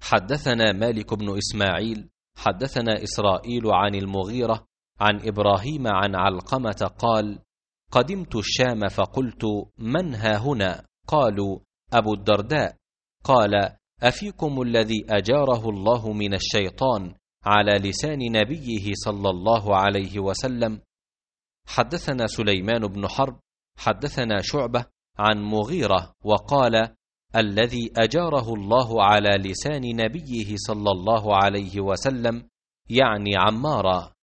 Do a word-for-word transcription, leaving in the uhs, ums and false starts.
حدثنا مالك بن إسماعيل حدثنا إسرائيل عن المغيرة عن إبراهيم عن علقمة قال: قدمت الشام فقلت: من ها هنا؟ قالوا: أبو الدرداء. قال: أفيكم الذي أجاره الله من الشيطان على لسان نبيه صلى الله عليه وسلم؟ حدثنا سليمان بن حرب حدثنا شعبة عن مغيرة وقال: الذي أجاره الله على لسان نبيه صلى الله عليه وسلم، يعني عمارا.